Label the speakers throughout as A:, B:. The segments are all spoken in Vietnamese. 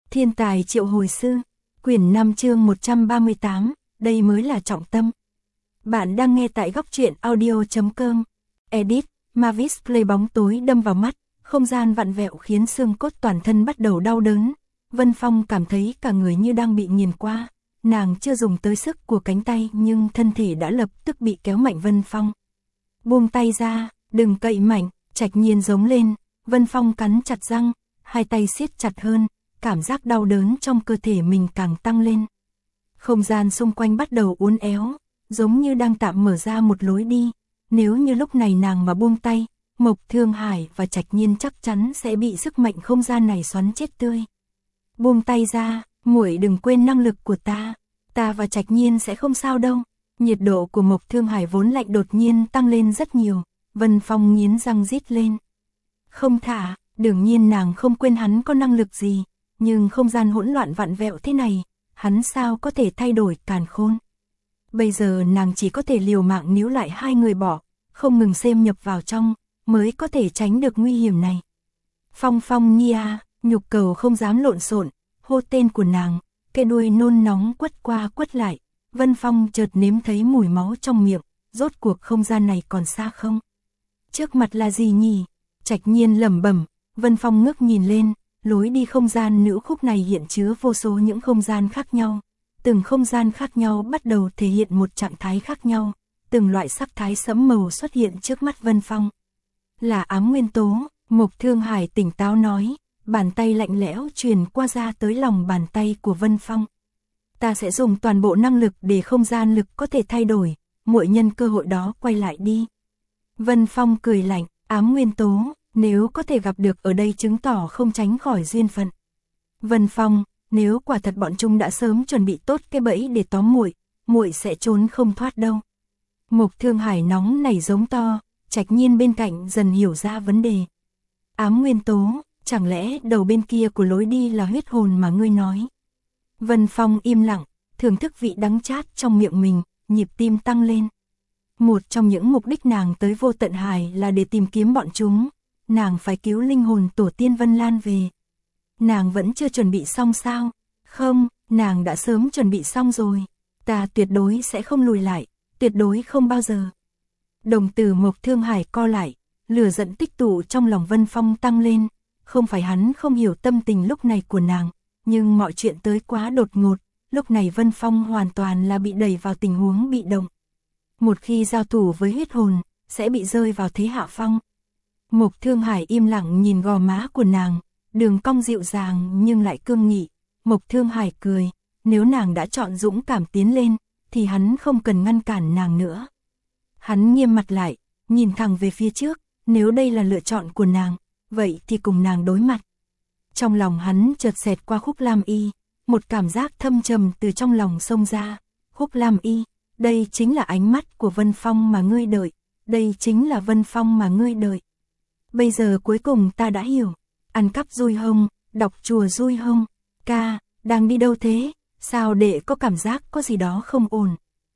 A: Thiên tài triệu hồi sư, quyển 5 chương 138, đây mới là trọng tâm. Bạn đang nghe tại góc truyện audio.com. Edit, Mavis Play. Bóng tối đâm vào mắt, không gian vặn vẹo khiến xương cốt toàn thân bắt đầu đau đớn. Vân Phong cảm thấy cả người như đang bị nghiền qua. Nàng chưa dùng tới sức của cánh tay nhưng thân thể đã lập tức bị kéo mạnh. Vân Phong buông tay ra, đừng cậy mạnh, Trạch Nhiên giống lên. Vân Phong cắn chặt răng, hai tay siết chặt hơn, cảm giác đau đớn trong cơ thể mình càng tăng lên. Không gian xung quanh bắt đầu uốn éo, giống như đang tạm mở ra một lối đi. Nếu như lúc này nàng mà buông tay, Mộc Thương Hải và Trạch Nhiên chắc chắn sẽ bị sức mạnh không gian này xoắn chết tươi. Buông tay ra, muội đừng quên năng lực của ta và Trạch Nhiên sẽ không sao đâu. Nhiệt độ của Mộc Thương Hải vốn lạnh đột nhiên tăng lên rất nhiều. Vân Phong nghiến răng rít lên. Không thả, đương nhiên nàng không quên hắn có năng lực gì, nhưng không gian hỗn loạn vặn vẹo thế này, hắn sao có thể thay đổi càn khôn. Bây giờ nàng chỉ có thể liều mạng níu lại hai người bỏ, không ngừng xâm nhập vào trong, mới có thể tránh được nguy hiểm này. Phong Phong Nia, Nhục Cầu không dám lộn xộn, hô tên của nàng, cái đuôi nôn nóng quất qua quất lại. Vân Phong chợt nếm thấy mùi máu trong miệng, rốt cuộc không gian này còn xa không? Trước mặt là gì nhỉ? Trạch Nhiên lẩm bẩm. Vân Phong ngước nhìn lên, lối đi không gian nữ khúc này hiện chứa vô số những không gian khác nhau. Từng không gian khác nhau bắt đầu thể hiện một trạng thái khác nhau, từng loại sắc thái sẫm màu xuất hiện trước mắt Vân Phong. Là ám nguyên tố, Mộc Thương Hải tỉnh táo nói, bàn tay lạnh lẽo truyền qua ra tới lòng bàn tay của Vân Phong. Ta sẽ dùng toàn bộ năng lực để không gian lực có thể thay đổi, muội nhân cơ hội đó quay lại đi. Vân Phong cười lạnh, ám nguyên tố, nếu có thể gặp được ở đây chứng tỏ không tránh khỏi duyên phận. Vân Phong, nếu quả thật bọn chúng đã sớm chuẩn bị tốt cái bẫy để tóm muội sẽ trốn không thoát đâu. Mộc Thương Hải nóng nảy giống to, Trạch Nhiên bên cạnh dần hiểu ra vấn đề. Ám nguyên tố, chẳng lẽ đầu bên kia của lối đi là huyết hồn mà ngươi nói? Vân Phong im lặng, thưởng thức vị đắng chát trong miệng mình, nhịp tim tăng lên. Một trong những mục đích nàng tới Vô Tận Hải là để tìm kiếm bọn chúng. Nàng phải cứu linh hồn tổ tiên Vân Lan về. Nàng vẫn chưa chuẩn bị xong sao? Không, nàng đã sớm chuẩn bị xong rồi. Ta tuyệt đối sẽ không lùi lại, tuyệt đối không bao giờ. Đồng tử Mộc Thương Hải co lại, lửa giận tích tụ trong lòng Vân Phong tăng lên. Không phải hắn không hiểu tâm tình lúc này của nàng, nhưng mọi chuyện tới quá đột ngột. Lúc này Vân Phong hoàn toàn là bị đẩy vào tình huống bị động. Một khi giao thủ với huyết hồn, sẽ bị rơi vào thế hạ phong. Mộc Thương Hải im lặng nhìn gò má của nàng, đường cong dịu dàng nhưng lại cương nghị. Mộc Thương Hải cười, nếu nàng đã chọn dũng cảm tiến lên, thì hắn không cần ngăn cản nàng nữa. Hắn nghiêm mặt lại, nhìn thẳng về phía trước, nếu đây là lựa chọn của nàng, vậy thì cùng nàng đối mặt. Trong lòng hắn chợt xẹt qua Khúc Lam Y, một cảm giác thâm trầm từ trong lòng xông ra. Khúc Lam Y, đây chính là ánh mắt của Vân Phong mà ngươi đợi, đây chính là Vân Phong mà ngươi đợi. Bây giờ cuối cùng ta đã hiểu, ăn cắp dui hông, đọc chùa dui hông, ca, đang đi đâu thế, sao đệ có cảm giác có gì đó không ổn.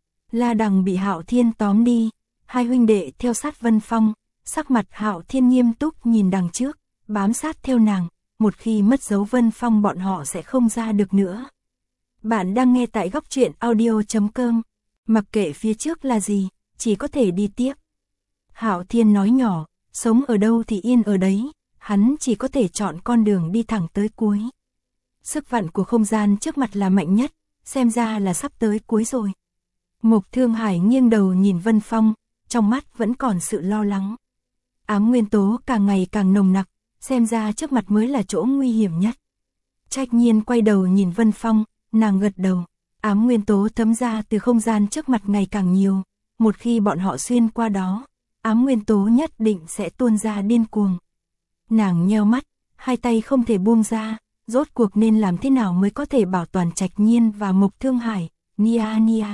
A: La Đằng bị Hạo Thiên tóm đi, hai huynh đệ theo sát Vân Phong, sắc mặt Hạo Thiên nghiêm túc nhìn đằng trước, bám sát theo nàng, một khi mất dấu Vân Phong bọn họ sẽ không ra được nữa. Bạn đang nghe tại góc truyện audio.com, mặc kệ phía trước là gì, chỉ có thể đi tiếp. Hạo Thiên nói nhỏ, sống ở đâu thì yên ở đấy, hắn chỉ có thể chọn con đường đi thẳng tới cuối. Sức vặn của không gian trước mặt là mạnh nhất, xem ra là sắp tới cuối rồi. Mộc Thương Hải nghiêng đầu nhìn Vân Phong, trong mắt vẫn còn sự lo lắng. Ám nguyên tố càng ngày càng nồng nặc, xem ra trước mặt mới là chỗ nguy hiểm nhất. Trạch Nhiên quay đầu nhìn Vân Phong, nàng gật đầu. Ám nguyên tố thấm ra từ không gian trước mặt ngày càng nhiều, một khi bọn họ xuyên qua đó, ám nguyên tố nhất định sẽ tuôn ra điên cuồng. Nàng nheo mắt, hai tay không thể buông ra, rốt cuộc nên làm thế nào mới có thể bảo toàn Trạch Nhiên và Mộc Thương Hải. Nia Nia.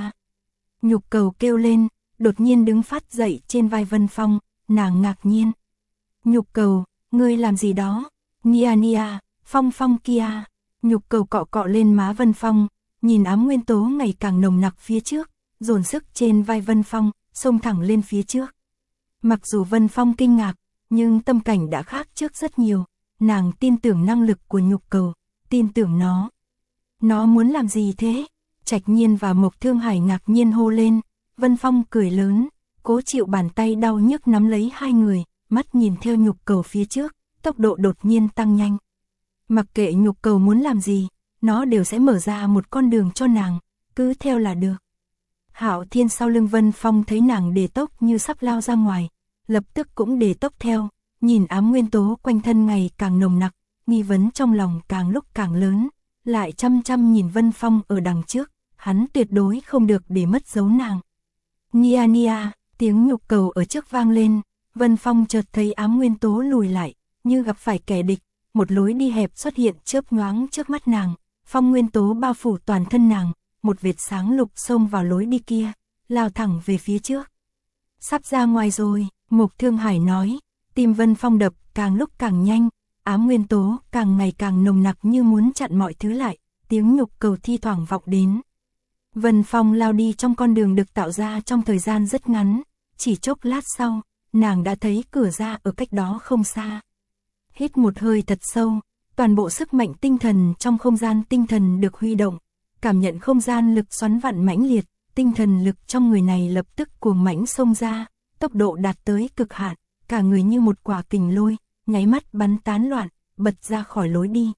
A: Nhục Cầu kêu lên, đột nhiên đứng phát dậy trên vai Vân Phong, nàng ngạc nhiên. Nhục Cầu, ngươi làm gì đó? Nia Nia, Phong Phong kia. Nhục Cầu cọ cọ lên má Vân Phong, nhìn ám nguyên tố ngày càng nồng nặc phía trước, dồn sức trên vai Vân Phong, xông thẳng lên phía trước. Mặc dù Vân Phong kinh ngạc, nhưng tâm cảnh đã khác trước rất nhiều, nàng tin tưởng năng lực của Nhục Cầu, tin tưởng nó. Nó muốn làm gì thế? Trạch Nhiên và Mộc Thương Hải ngạc nhiên hô lên. Vân Phong cười lớn, cố chịu bàn tay đau nhức nắm lấy hai người, mắt nhìn theo nhục cầu phía trước, tốc độ đột nhiên tăng nhanh. Mặc kệ nhục cầu muốn làm gì, nó đều sẽ mở ra một con đường cho nàng, cứ theo là được. Hạo Thiên sau lưng Vân Phong thấy nàng đề tốc như sắp lao ra ngoài, lập tức cũng đề tốc theo, nhìn ám nguyên tố quanh thân ngày càng nồng nặc, nghi vấn trong lòng càng lúc càng lớn, lại chăm chăm nhìn Vân Phong ở đằng trước, hắn tuyệt đối không được để mất dấu nàng. Nia nia, tiếng nhục cầu ở trước vang lên, Vân Phong chợt thấy ám nguyên tố lùi lại, như gặp phải kẻ địch, một lối đi hẹp xuất hiện chớp nhoáng trước mắt nàng, phong nguyên tố bao phủ toàn thân nàng, một vệt sáng lục xông vào lối đi kia, lao thẳng về phía trước. Sắp ra ngoài rồi, Mộc Thương Hải nói, tim Vân Phong đập càng lúc càng nhanh, ám nguyên tố càng ngày càng nồng nặc như muốn chặn mọi thứ lại, tiếng nhục cầu thi thoảng vọng đến. Vân Phong lao đi trong con đường được tạo ra trong thời gian rất ngắn, chỉ chốc lát sau, nàng đã thấy cửa ra ở cách đó không xa. Hít một hơi thật sâu, toàn bộ sức mạnh tinh thần trong không gian tinh thần được huy động, cảm nhận không gian lực xoắn vặn mãnh liệt, tinh thần lực trong người này lập tức cuồng mãnh xông ra, tốc độ đạt tới cực hạn, cả người như một quả kình lôi, nháy mắt bắn tán loạn, bật ra khỏi lối đi.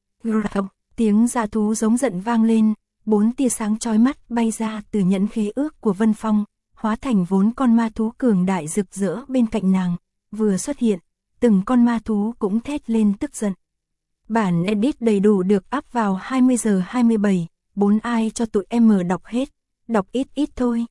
A: Tiếng dã thú giống giận vang lên, 4 tia sáng chói mắt bay ra từ nhẫn khế ước của Vân Phong, hóa thành vốn con ma thú cường đại rực rỡ bên cạnh nàng, vừa xuất hiện, từng con ma thú cũng thét lên tức giận. Bản edit đầy đủ được up vào 20 giờ 27, 4 ai cho tụi em mở đọc hết, đọc ít ít thôi.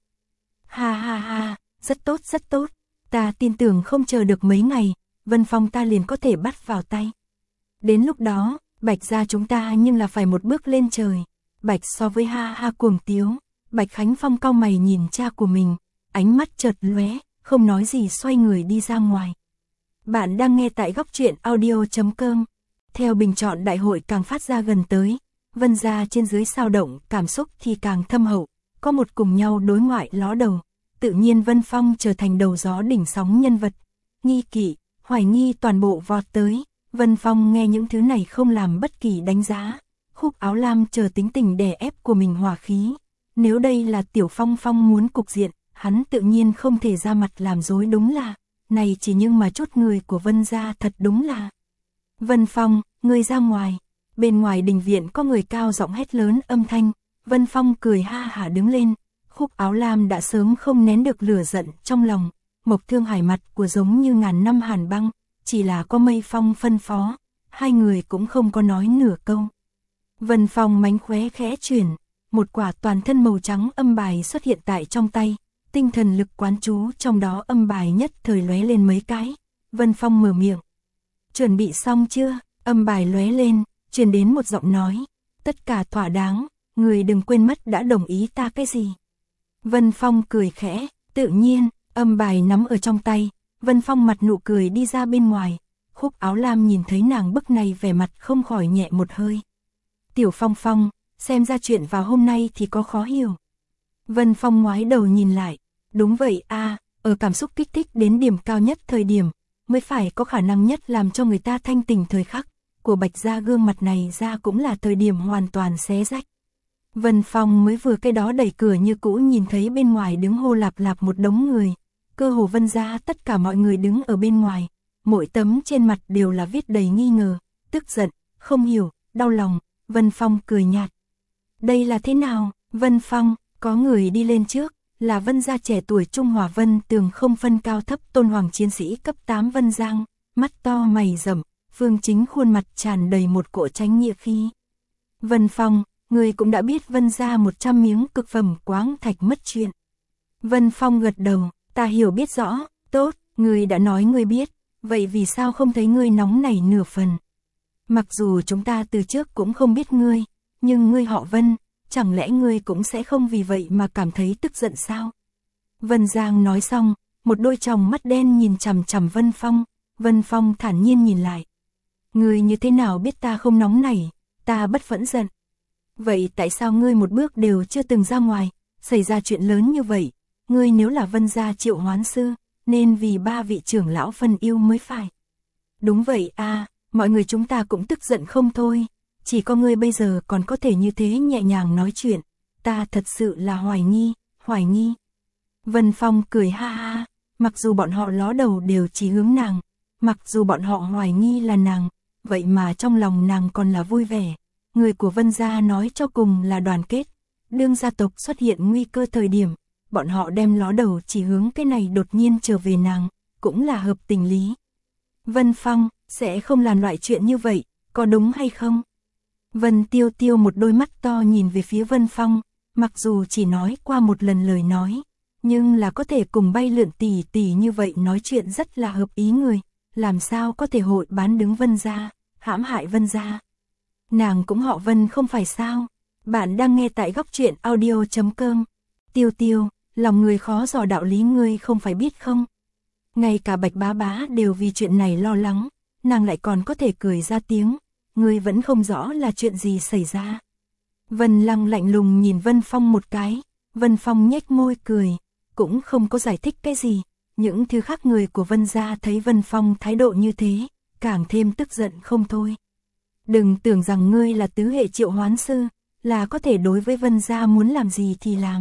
A: Ha ha ha, rất tốt, ta tin tưởng không chờ được mấy ngày, Vân Phong ta liền có thể bắt vào tay. Đến lúc đó, Bạch gia chúng ta nhưng là phải một bước lên trời. Bạch so với ha ha cuồng tiếu, Bạch Khánh Phong cau mày nhìn cha của mình, ánh mắt chợt lóe, không nói gì xoay người đi ra ngoài. Bạn đang nghe tại góc truyện audio.com. Theo bình chọn đại hội càng phát ra gần tới, Vân gia trên dưới sao động, cảm xúc thì càng thâm hậu, có một cùng nhau đối ngoại ló đầu, tự nhiên Vân Phong trở thành đầu gió đỉnh sóng nhân vật. Nghi kỵ, hoài nghi toàn bộ vọt tới, Vân Phong nghe những thứ này không làm bất kỳ đánh giá. Khúc Áo Lam chờ tính tình đè ép của mình hòa khí, nếu đây là Tiểu Phong Phong muốn cục diện, hắn tự nhiên không thể ra mặt làm dối đúng là, này chỉ nhưng mà chút người của Vân gia thật đúng là. Vân Phong, ngươi ra ngoài, bên ngoài đình viện có người cao giọng hét lớn âm thanh, Vân Phong cười ha hả đứng lên, Khúc Áo Lam đã sớm không nén được lửa giận trong lòng, Mộc Thương Hải mặt của giống như ngàn năm hàn băng, chỉ là có Mây Phong phân phó, hai người cũng không có nói nửa câu. Vân Phong mánh khóe khẽ chuyển, một quả toàn thân màu trắng âm bài xuất hiện tại trong tay, tinh thần lực quán chú trong đó âm bài nhất thời lóe lên mấy cái. Vân Phong mở miệng. Chuẩn bị xong chưa? Âm bài lóe lên, truyền đến một giọng nói. Tất cả thỏa đáng, người đừng quên mất đã đồng ý ta cái gì. Vân Phong cười khẽ, tự nhiên, âm bài nắm ở trong tay. Vân Phong mặt nụ cười đi ra bên ngoài. Khúc Áo Lam nhìn thấy nàng bức này vẻ mặt không khỏi nhẹ một hơi. Tiểu Phong Phong, xem ra chuyện vào hôm nay thì có khó hiểu. Vân Phong ngoái đầu nhìn lại. Đúng vậy a, ở cảm xúc kích thích đến điểm cao nhất thời điểm, mới phải có khả năng nhất làm cho người ta thanh tỉnh thời khắc. Của Bạch gia gương mặt này ra cũng là thời điểm hoàn toàn xé rách. Vân Phong mới vừa cái đó đẩy cửa như cũ nhìn thấy bên ngoài đứng hô lạp lạp một đống người. Cơ hồ Vân gia tất cả mọi người đứng ở bên ngoài. Mỗi tấm trên mặt đều là viết đầy nghi ngờ, tức giận, không hiểu, đau lòng. Vân Phong cười nhạt. Đây là thế nào? Vân Phong, có người đi lên trước, là Vân gia trẻ tuổi Trung Hòa Vân Tường không phân cao thấp tôn hoàng chiến sĩ cấp 8 Vân Giang, mắt to mày rậm, Phương Chính khuôn mặt tràn đầy một cỗ tránh nghĩa khí. Vân Phong, người cũng đã biết Vân gia 100 miếng cực phẩm quáng thạch mất chuyện. Vân Phong gật đầu, ta hiểu biết rõ, tốt, người đã nói người biết, vậy vì sao không thấy ngươi nóng nảy nửa phần? Mặc dù chúng ta từ trước cũng không biết ngươi, nhưng ngươi họ Vân, chẳng lẽ ngươi cũng sẽ không vì vậy mà cảm thấy tức giận sao? Vân Giang nói xong, một đôi tròng mắt đen nhìn chằm chằm Vân Phong, Vân Phong thản nhiên nhìn lại. Ngươi như thế nào biết ta không nóng nảy, ta bất phẫn giận. Vậy tại sao ngươi một bước đều chưa từng ra ngoài, xảy ra chuyện lớn như vậy, ngươi nếu là Vân gia Triệu Hoán sư, nên vì 3 vị trưởng lão phân yêu mới phải. Đúng vậy a, mọi người chúng ta cũng tức giận không thôi, chỉ có ngươi bây giờ còn có thể như thế nhẹ nhàng nói chuyện, ta thật sự là hoài nghi. Vân Phong cười ha ha, mặc dù bọn họ ló đầu đều chỉ hướng nàng, mặc dù bọn họ hoài nghi là nàng, vậy mà trong lòng nàng còn là vui vẻ. Người của Vân gia nói cho cùng là đoàn kết, đương gia tộc xuất hiện nguy cơ thời điểm, bọn họ đem ló đầu chỉ hướng cái này đột nhiên trở về nàng, cũng là hợp tình lý. Vân Phong sẽ không làm loại chuyện như vậy, có đúng hay không? Vân Tiêu Tiêu một đôi mắt to nhìn về phía Vân Phong, mặc dù chỉ nói qua một lần lời nói, nhưng là có thể cùng Bay Lượn tỷ tỷ như vậy nói chuyện rất là hợp ý người, làm sao có thể hội bán đứng Vân gia, hãm hại Vân gia. Nàng cũng họ Vân không phải sao? Bạn đang nghe tại góc truyện audio.com. Tiêu Tiêu, lòng người khó dò đạo lý ngươi không phải biết không? Ngay cả Bạch Bá Bá đều vì chuyện này lo lắng, nàng lại còn có thể cười ra tiếng, ngươi vẫn không rõ là chuyện gì xảy ra. Vân Lăng lạnh lùng nhìn Vân Phong một cái, Vân Phong nhếch môi cười, cũng không có giải thích cái gì. Những thứ khác người của Vân gia thấy Vân Phong thái độ như thế, càng thêm tức giận không thôi. Đừng tưởng rằng ngươi là tứ hệ triệu hoán sư, là có thể đối với Vân gia muốn làm gì thì làm.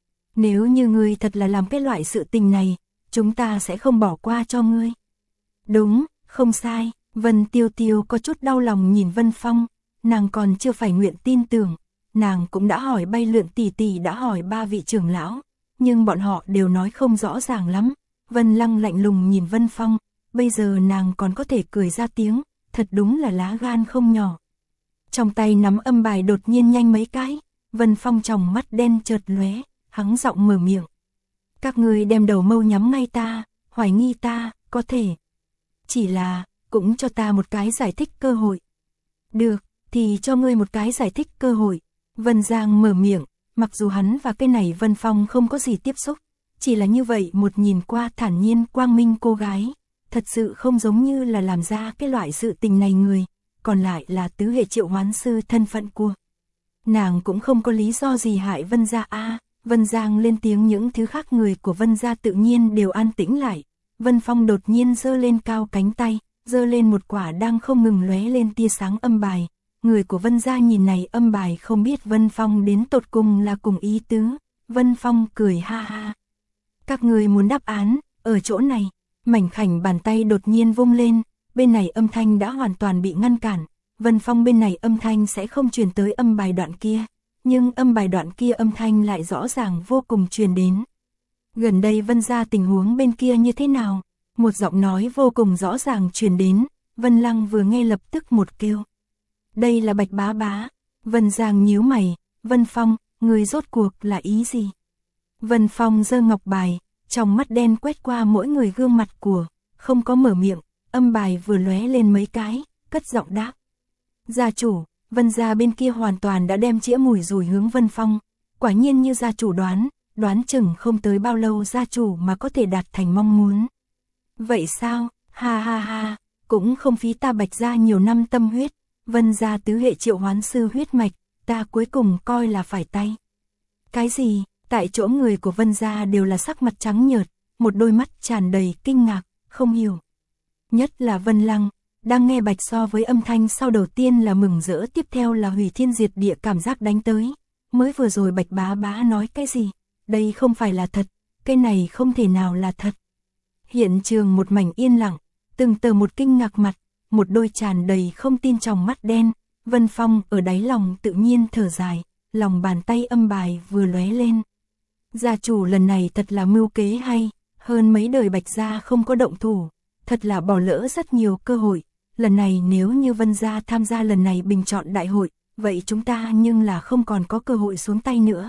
A: Nếu như ngươi thật là làm cái loại sự tình này, chúng ta sẽ không bỏ qua cho ngươi. Đúng, không sai, Vân Tiêu Tiêu có chút đau lòng nhìn Vân Phong, nàng còn chưa phải nguyện tin tưởng, nàng cũng đã hỏi Bay Lượn tỷ tỷ, đã hỏi 3 vị trưởng lão, nhưng bọn họ đều nói không rõ ràng lắm. Vân Lăng lạnh lùng nhìn Vân Phong, bây giờ nàng còn có thể cười ra tiếng, thật đúng là lá gan không nhỏ. Trong tay nắm âm bài đột nhiên nhanh mấy cái, Vân Phong tròng mắt đen chợt lóe, hắng giọng mở miệng. Các ngươi đem đầu mâu nhắm ngay ta, hoài nghi ta, có thể. Chỉ là, cũng cho ta một cái giải thích cơ hội. Được, thì cho ngươi một cái giải thích cơ hội. Vân Giang mở miệng, mặc dù hắn và cái này Vân Phong không có gì tiếp xúc, chỉ là như vậy một nhìn qua thản nhiên quang minh cô gái, thật sự không giống như là làm ra cái loại sự tình này người, còn lại là tứ hệ triệu hoán sư thân phận của. Nàng cũng không có lý do gì hại Vân gia a. Vân Giang lên tiếng, những thứ khác người của Vân gia tự nhiên đều an tĩnh lại. Vân Phong đột nhiên giơ lên cao cánh tay, giơ lên một quả đang không ngừng lóe lên tia sáng âm bài. Người của Vân gia nhìn này âm bài không biết Vân Phong đến tột cùng là cùng ý tứ. Vân Phong cười ha ha. Các người muốn đáp án, ở chỗ này. Mảnh khảnh bàn tay đột nhiên vung lên, bên này âm thanh đã hoàn toàn bị ngăn cản. Vân Phong bên này âm thanh sẽ không truyền tới âm bài đoạn kia, nhưng âm bài đoạn kia âm thanh lại rõ ràng vô cùng truyền đến. Gần đây Vân gia tình huống bên kia như thế nào? Một giọng nói vô cùng rõ ràng truyền đến, Vân Lăng vừa nghe lập tức một kêu. Đây là Bạch Bá Bá. Vân Giang nhíu mày, Vân Phong, người rốt cuộc là ý gì? Vân Phong giơ ngọc bài, trong mắt đen quét qua mỗi người gương mặt của, không có mở miệng, âm bài vừa lóe lên mấy cái, cất giọng đáp. Gia chủ, Vân gia bên kia hoàn toàn đã đem chĩa mùi rùi hướng Vân Phong, quả nhiên như gia chủ đoán chừng không tới bao lâu gia chủ mà có thể đạt thành mong muốn. Vậy sao, ha ha ha, cũng không phí ta Bạch gia nhiều năm tâm huyết, Vân gia tứ hệ triệu hoán sư huyết mạch, ta cuối cùng coi là phải tay. Cái gì? Tại chỗ người của Vân gia đều là sắc mặt trắng nhợt, một đôi mắt tràn đầy kinh ngạc, không hiểu. Nhất là Vân Lăng, đang nghe Bạch so với âm thanh sau đầu tiên là mừng rỡ, tiếp theo là hủy thiên diệt địa cảm giác đánh tới. Mới vừa rồi Bạch Bá Bá nói cái gì? Đây không phải là thật, cái này không thể nào là thật. Hiện trường một mảnh yên lặng, từng tờ một kinh ngạc mặt, một đôi tràn đầy không tin trong mắt đen. Vân Phong ở đáy lòng tự nhiên thở dài, lòng bàn tay âm bài vừa lóe lên. Gia chủ lần này thật là mưu kế hay, hơn mấy đời Bạch gia không có động thủ, thật là bỏ lỡ rất nhiều cơ hội. Lần này nếu như Vân gia tham gia lần này bình chọn đại hội, vậy chúng ta nhưng là không còn có cơ hội xuống tay nữa.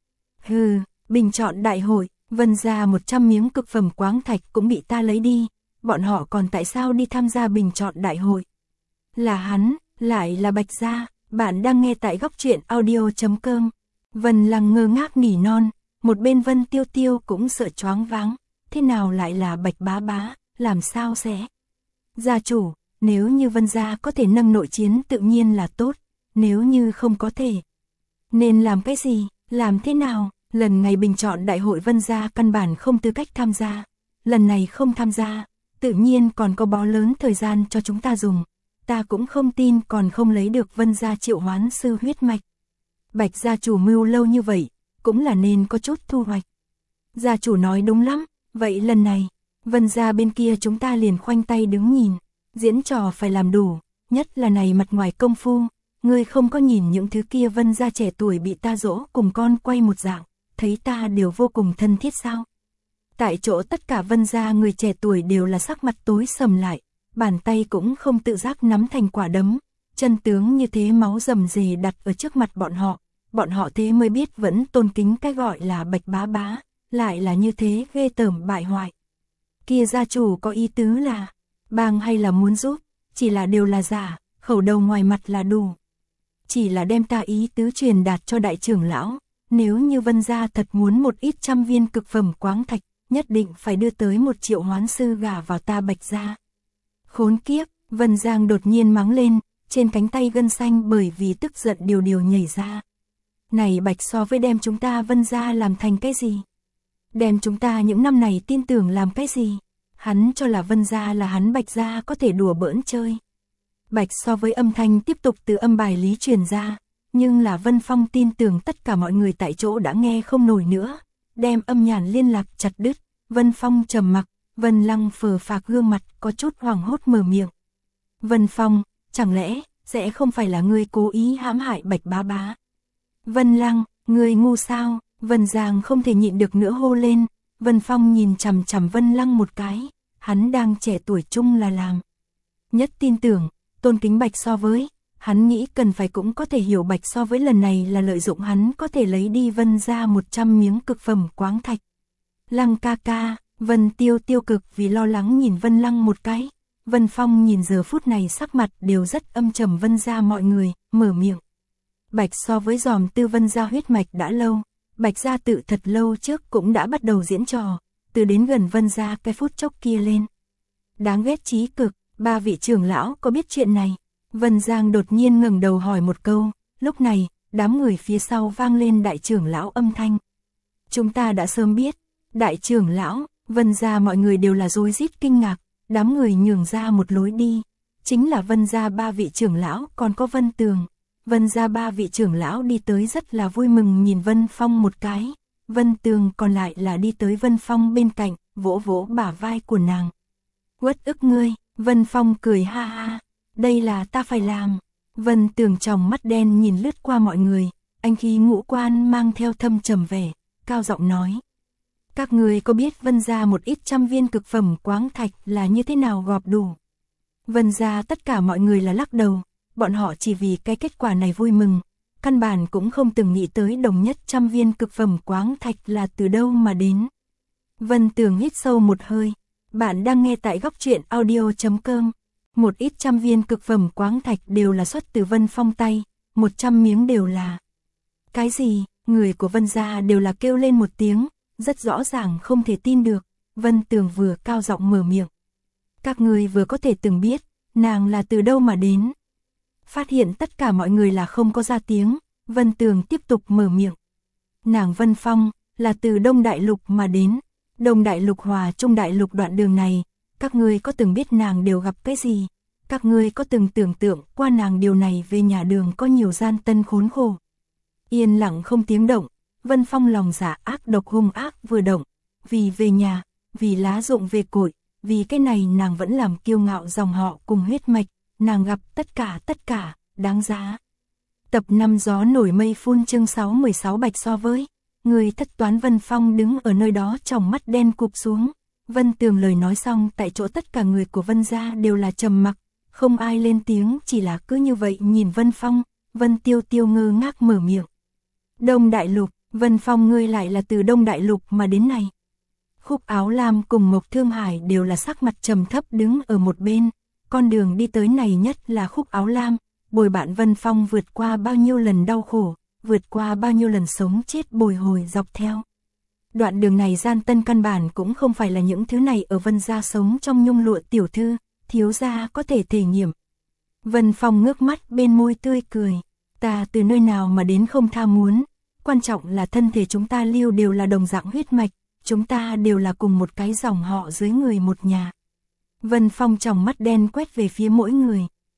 A: Hừ, bình chọn đại hội, Vân gia 100 miếng cực phẩm quáng thạch cũng bị ta lấy đi, bọn họ còn tại sao đi tham gia bình chọn đại hội? Là hắn, lại là Bạch gia. Bạn đang nghe tại góc truyện audio.com. Vân Lăng ngơ ngác nỉ non, một bên Vân Tiêu Tiêu cũng sợ choáng váng, thế nào lại là Bạch Bá Bá, làm sao sẽ? Gia chủ, nếu như Vân gia có thể nâng nội chiến tự nhiên là tốt, nếu như không có thể, nên làm cái gì, làm thế nào? Lần ngày bình chọn đại hội Vân gia căn bản không tư cách tham gia, lần này không tham gia, tự nhiên còn có bó lớn thời gian cho chúng ta dùng. ta cũng không tin còn không lấy được Vân gia triệu hoán sư huyết mạch. Bạch gia chủ mưu lâu như vậy, cũng là nên có chút thu hoạch. Gia chủ nói đúng lắm, vậy lần này, Vân gia bên kia chúng ta liền khoanh tay đứng nhìn, diễn trò phải làm đủ, nhất là này mặt ngoài công phu, ngươi không có nhìn những thứ kia Vân gia trẻ tuổi bị ta dỗ cùng con quay một dạng, thấy ta đều vô cùng thân thiết sao? Tại chỗ tất cả Vân gia người trẻ tuổi đều là sắc mặt tối sầm lại, bàn tay cũng không tự giác nắm thành quả đấm, chân tướng như thế máu rầm rề đặt ở trước mặt bọn họ thế mới biết vẫn tôn kính cái gọi là Bạch bá bá, lại là như thế ghê tởm bại hoại. Kia gia chủ có ý tứ là bang hay là muốn giúp, chỉ là đều là giả, khẩu đầu ngoài mặt là đủ. Chỉ là đem ta ý tứ truyền đạt cho đại trưởng lão, nếu như Vân gia thật muốn một ít trăm viên cực phẩm quáng thạch, nhất định phải đưa tới 1 triệu hoán sư gả vào ta Bạch gia. Khốn kiếp, Vân Giang đột nhiên mắng lên, trên cánh tay gân xanh bởi vì tức giận điều nhảy ra. Này Bạch so với đem chúng ta Vân gia làm thành cái gì? Đem chúng ta những năm này tin tưởng làm cái gì? Hắn cho là Vân gia là hắn Bạch gia có thể đùa bỡn chơi. Bạch so với âm thanh tiếp tục từ âm bài lý truyền ra, nhưng là Vân Phong tin tưởng tất cả mọi người tại chỗ đã nghe không nổi nữa, đem âm nhàn liên lạc chặt đứt. Vân Phong trầm mặc, Vân Lăng phờ phạc gương mặt có chút hoảng hốt mở miệng. Vân Phong, chẳng lẽ sẽ không phải là ngươi cố ý hãm hại Bạch bá bá? Vân Lăng, ngươi ngu sao? Vân Giang không thể nhịn được nữa hô lên. Vân Phong nhìn chằm chằm Vân Lăng một cái, hắn đang trẻ tuổi chung là làm nhất tin tưởng, tôn kính Bạch so với, hắn nghĩ cần phải cũng có thể hiểu Bạch so với lần này là lợi dụng hắn có thể lấy đi Vân ra 100 miếng cực phẩm quáng thạch. Lăng ca ca, Vân Tiêu tiêu cực vì lo lắng nhìn Vân Lăng một cái. Vân Phong nhìn giờ phút này sắc mặt đều rất âm trầm Vân ra mọi người, mở miệng. Bạch so với dòm tư Vân ra huyết mạch đã lâu, Bạch gia tự thật lâu trước cũng đã bắt đầu diễn trò, từ đến gần Vân gia cái phút chốc kia lên. Đáng ghét chí cực, 3 vị trưởng lão có biết chuyện này? Vân Giang đột nhiên ngẩng đầu hỏi một câu, lúc này, đám người phía sau vang lên đại trưởng lão âm thanh. Chúng ta đã sớm biết, đại trưởng lão, Vân gia mọi người đều là rối rít kinh ngạc, đám người nhường ra một lối đi, chính là Vân gia 3 vị trưởng lão còn có Vân Tường. Vân gia 3 vị trưởng lão đi tới rất là vui mừng nhìn Vân Phong một cái, Vân Tường còn lại là đi tới Vân Phong bên cạnh, vỗ vỗ bả vai của nàng. Uất ức ngươi, Vân Phong cười ha ha, đây là ta phải làm. Vân Tường trong mắt đen nhìn lướt qua mọi người, anh khí ngũ quan mang theo thâm trầm vẻ, cao giọng nói. Các người có biết Vân gia một ít trăm viên cực phẩm quáng thạch là như thế nào gọp đủ? Vân gia tất cả mọi người là lắc đầu. Bọn họ chỉ vì cái kết quả này vui mừng, căn bản cũng không từng nghĩ tới đồng nhất trăm viên cực phẩm quáng thạch là từ đâu mà đến. Vân Tường hít sâu một hơi, bạn đang nghe tại góc truyện audio.com. Một ít trăm viên cực phẩm quáng thạch đều là xuất từ Vân Phong tay, 100 miếng đều là. Cái gì? Người của Vân gia đều là kêu lên một tiếng, rất rõ ràng không thể tin được. Vân Tường vừa cao giọng mở miệng. Các người vừa có thể từng biết, nàng là từ đâu mà đến. Phát hiện tất cả mọi người là không có ra tiếng, Vân Tường tiếp tục mở miệng. Nàng Vân Phong, là từ Đông Đại Lục mà đến, Đông Đại Lục hòa Trung Đại Lục đoạn đường này, các ngươi có từng biết nàng đều gặp cái gì? Các ngươi có từng tưởng tượng qua nàng điều này về nhà đường có nhiều gian tân khốn khổ? Yên lặng không tiếng động, Vân Phong lòng dạ ác độc hung ác vừa động, vì về nhà, vì lá rụng về cội, vì cái này nàng vẫn làm kiêu ngạo dòng họ cùng huyết mạch. Nàng gặp tất cả, đáng giá. Tập 5 gió nổi mây phun chương 616 Bạch so với, người thất toán Vân Phong đứng ở nơi đó trong mắt đen cụp xuống. Vân Tường lời nói xong tại chỗ tất cả người của Vân gia đều là trầm mặc, không ai lên tiếng chỉ là cứ như vậy nhìn Vân Phong. Vân Tiêu Tiêu ngơ ngác mở miệng. Đông Đại Lục, Vân Phong ngươi lại là từ Đông Đại Lục mà đến này. Khúc Áo Lam cùng Mộc Thương Hải đều là sắc mặt trầm thấp đứng ở một bên. Con đường đi tới này nhất là Khúc Áo Lam, bồi bạn Vân Phong vượt qua bao nhiêu lần đau khổ, vượt qua bao nhiêu lần sống chết bồi hồi dọc theo. Đoạn đường này gian tân căn bản cũng không phải là những thứ này ở Vân gia sống trong nhung lụa tiểu thư, thiếu gia có thể thể nghiệm. Vân Phong ngước mắt bên môi tươi cười, ta từ nơi nào mà đến không tha muốn, quan trọng là thân thể chúng ta lưu đều là đồng dạng huyết mạch, chúng ta đều là cùng một cái dòng họ dưới người một nhà. Vân Phong trong mắt đen quét về phía mỗi người,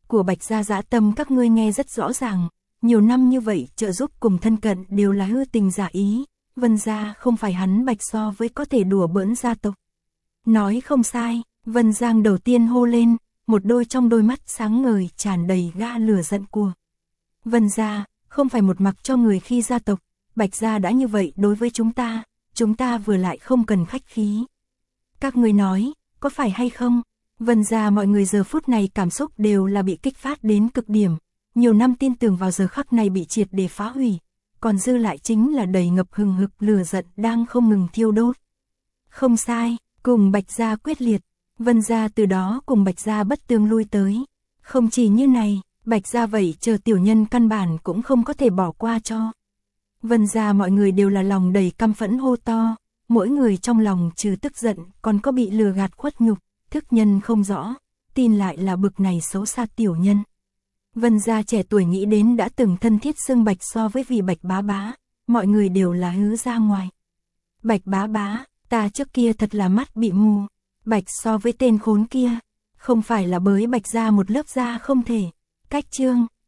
A: của Bạch gia dã tâm các ngươi nghe rất rõ ràng, nhiều năm như vậy trợ giúp cùng thân cận đều là hư tình giả ý, Vân gia không phải hắn Bạch so với có thể đùa bỡn gia tộc. Nói không sai, Vân Giang đầu tiên hô lên, một đôi trong đôi mắt sáng ngời tràn đầy ga lửa giận của. Vân gia, không phải một mặc cho người khi gia tộc, Bạch gia đã như vậy đối với chúng ta vừa lại không cần khách khí. Các người nói, có phải hay không? Vân gia mọi người giờ phút này cảm xúc đều là bị kích phát đến cực điểm, nhiều năm tin tưởng vào giờ khắc này bị triệt để phá hủy, còn dư lại chính là đầy ngập hừng hực lửa giận đang không ngừng thiêu đốt. Không sai, cùng Bạch gia quyết liệt, Vân gia từ đó cùng Bạch gia bất tương lui tới. Không chỉ như này, Bạch gia vậy chờ tiểu nhân căn bản cũng không có thể bỏ qua cho. Vân gia mọi người đều là lòng đầy căm phẫn hô to, mỗi người trong lòng trừ tức giận còn có bị lừa gạt khuất nhục, thức nhân không rõ, tin lại là bực này xấu xa tiểu nhân. Vân gia trẻ tuổi nghĩ đến đã từng thân thiết xưng Bạch so với vị Bạch bá bá, mọi người đều là hứ ra ngoài. Bạch bá bá, ta trước kia thật là mắt bị mù, Bạch so với tên khốn kia, không phải là bới Bạch gia một lớp da không thể. Cách chương